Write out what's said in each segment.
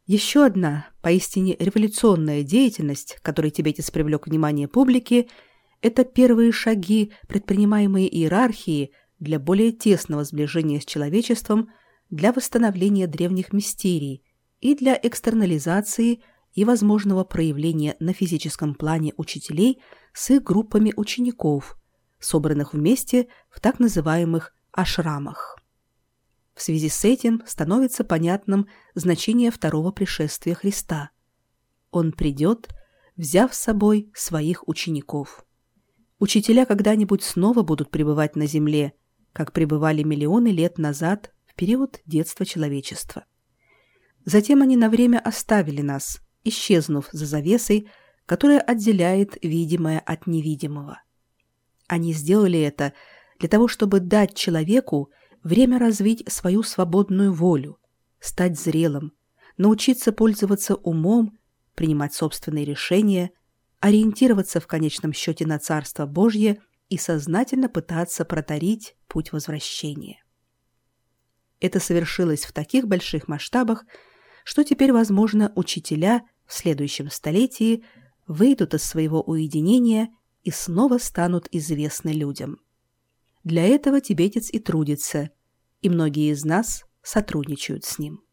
Еще одна поистине революционная деятельность, которой тибетец привлек внимание публики, это первые шаги, предпринимаемые иерархией для более тесного сближения с человечеством, для восстановления древних мистерий и для экстернализации и возможного проявления на физическом плане учителей с их группами учеников, собранных вместе в так называемых ашрамах. В связи с этим становится понятным значение второго пришествия Христа. Он придет, взяв с собой своих учеников. Учителя когда-нибудь снова будут пребывать на земле, как пребывали миллионы лет назад в период детства человечества. Затем они на время оставили нас, исчезнув за завесой, которая отделяет видимое от невидимого. Они сделали это для того, чтобы дать человеку время развить свою свободную волю, стать зрелым, научиться пользоваться умом, принимать собственные решения, ориентироваться в конечном счете на Царство Божье и сознательно пытаться проторить путь возвращения. Это совершилось в таких больших масштабах, что теперь, возможно, учителя в следующем столетии выйдут из своего уединения и снова станут известны людям. Для этого тибетец и трудится, и многие из нас сотрудничают с ним.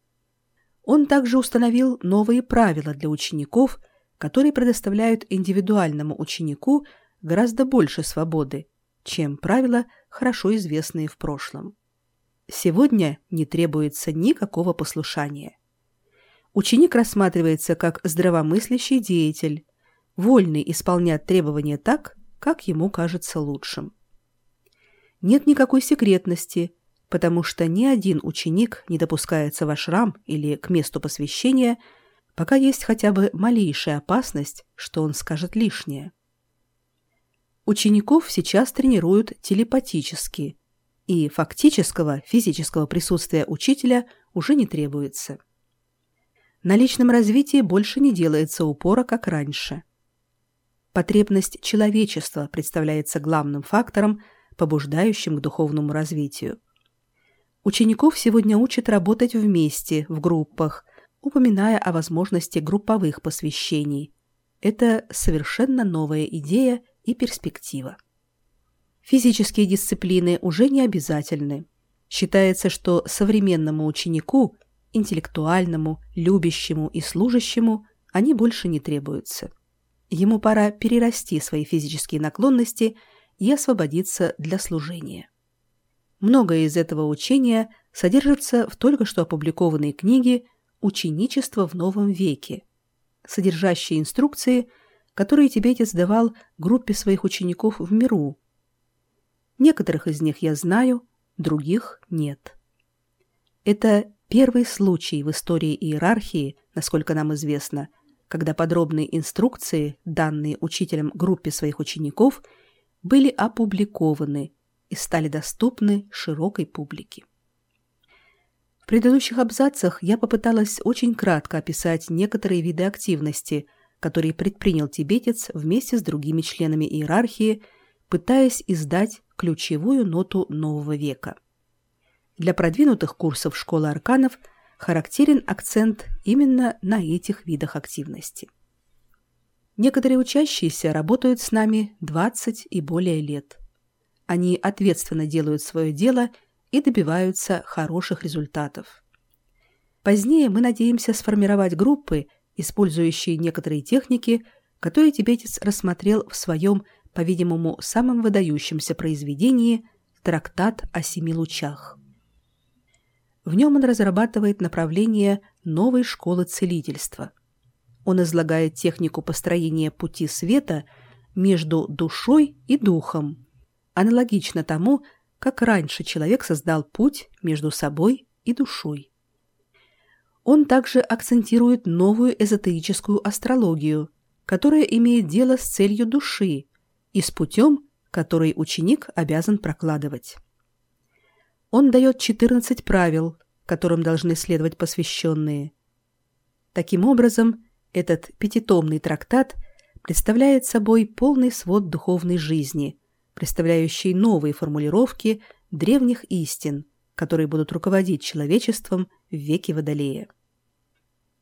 Он также установил новые правила для учеников, которые предоставляют индивидуальному ученику гораздо больше свободы, чем правила, хорошо известные в прошлом. Сегодня не требуется никакого послушания. Ученик рассматривается как здравомыслящий деятель, вольный исполнять требования так, как ему кажется лучшим. Нет никакой секретности, потому что ни один ученик не допускается в ашрам или к месту посвящения, пока есть хотя бы малейшая опасность, что он скажет лишнее. Учеников сейчас тренируют телепатически, и фактического физического присутствия учителя уже не требуется. На личном развитии больше не делается упора, как раньше. Потребность человечества представляется главным фактором, побуждающим к духовному развитию. Учеников сегодня учат работать вместе, в группах, упоминая о возможности групповых посвящений. Это совершенно новая идея и перспектива. Физические дисциплины уже не обязательны. Считается, что современному ученику, интеллектуальному, любящему и служащему, они больше не требуются. Ему пора перерасти свои физические наклонности и освободиться для служения. Многое из этого учения содержится в только что опубликованной книге «Ученичество в новом веке», содержащей инструкции, которые тибетец давал группе своих учеников в миру. Некоторых из них я знаю, других нет. Это первый случай в истории иерархии, насколько нам известно, когда подробные инструкции, данные учителям группе своих учеников, были опубликованы и стали доступны широкой публике. В предыдущих абзацах я попыталась очень кратко описать некоторые виды активности, которые предпринял тибетец вместе с другими членами иерархии, пытаясь издать ключевую ноту нового века. Для продвинутых курсов школы арканов характерен акцент именно на этих видах активности. Некоторые учащиеся работают с нами 20 и более лет. Они ответственно делают свое дело и добиваются хороших результатов. Позднее мы надеемся сформировать группы, использующие некоторые техники, которые тибетец рассмотрел в своем, по-видимому, самом выдающемся произведении «Трактат о 7 лучах». В нем он разрабатывает направление новой школы целительства. Он излагает технику построения пути света между душой и духом, аналогично тому, как раньше человек создал путь между собой и душой. Он также акцентирует новую эзотерическую астрологию, которая имеет дело с целью души и с путем, который ученик обязан прокладывать. Он дает 14 правил, которым должны следовать посвященные. Таким образом, этот 5-томный трактат представляет собой полный свод духовной жизни, представляющий новые формулировки древних истин, которые будут руководить человечеством в веке Водолея.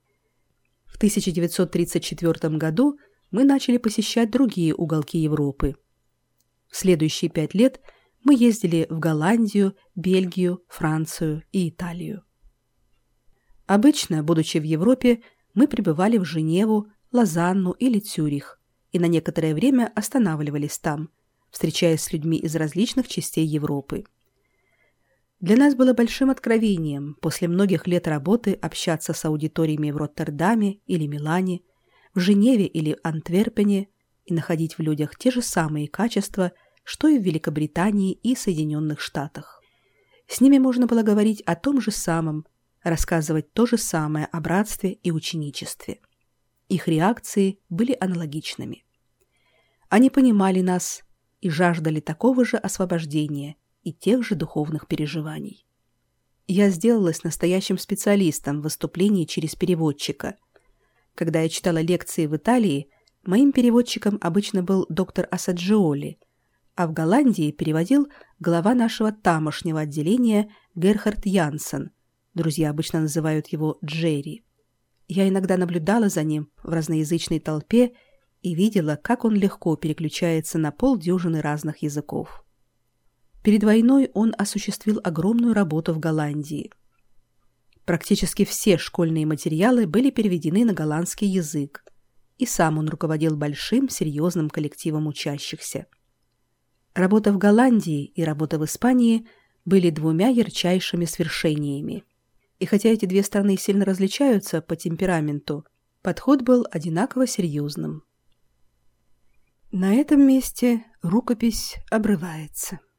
1934 году мы начали посещать другие уголки Европы. В следующие 5 лет мы ездили в Голландию, Бельгию, Францию и Италию. Обычно, будучи в Европе, мы прибывали в Женеву, Лозанну или Цюрих и на некоторое время останавливались там, встречаясь с людьми из различных частей Европы. Для нас было большим откровением после многих лет работы общаться с аудиториями в Роттердаме или Милане, в Женеве или Антверпене и находить в людях те же самые качества, что и в Великобритании и Соединенных Штатах. С ними можно было говорить о том же самом, рассказывать то же самое о братстве и ученичестве. Их реакции были аналогичными. Они понимали нас и жаждали такого же освобождения и тех же духовных переживаний. Я сделалась настоящим специалистом в выступлении через переводчика. Когда я читала лекции в Италии, моим переводчиком обычно был доктор Асаджиоли, а в Голландии переводил глава нашего тамошнего отделения Герхард Янсен. Друзья обычно называют его Джерри. Я иногда наблюдала за ним в разноязычной толпе и видела, как он легко переключается на полдюжины разных языков. Перед войной он осуществил огромную работу в Голландии. Практически все школьные материалы были переведены на голландский язык, и сам он руководил большим серьезным коллективом учащихся. Работа в Голландии и работа в Испании были двумя ярчайшими свершениями. И хотя эти две страны сильно различаются по темпераменту, подход был одинаково серьезным. На этом месте рукопись обрывается.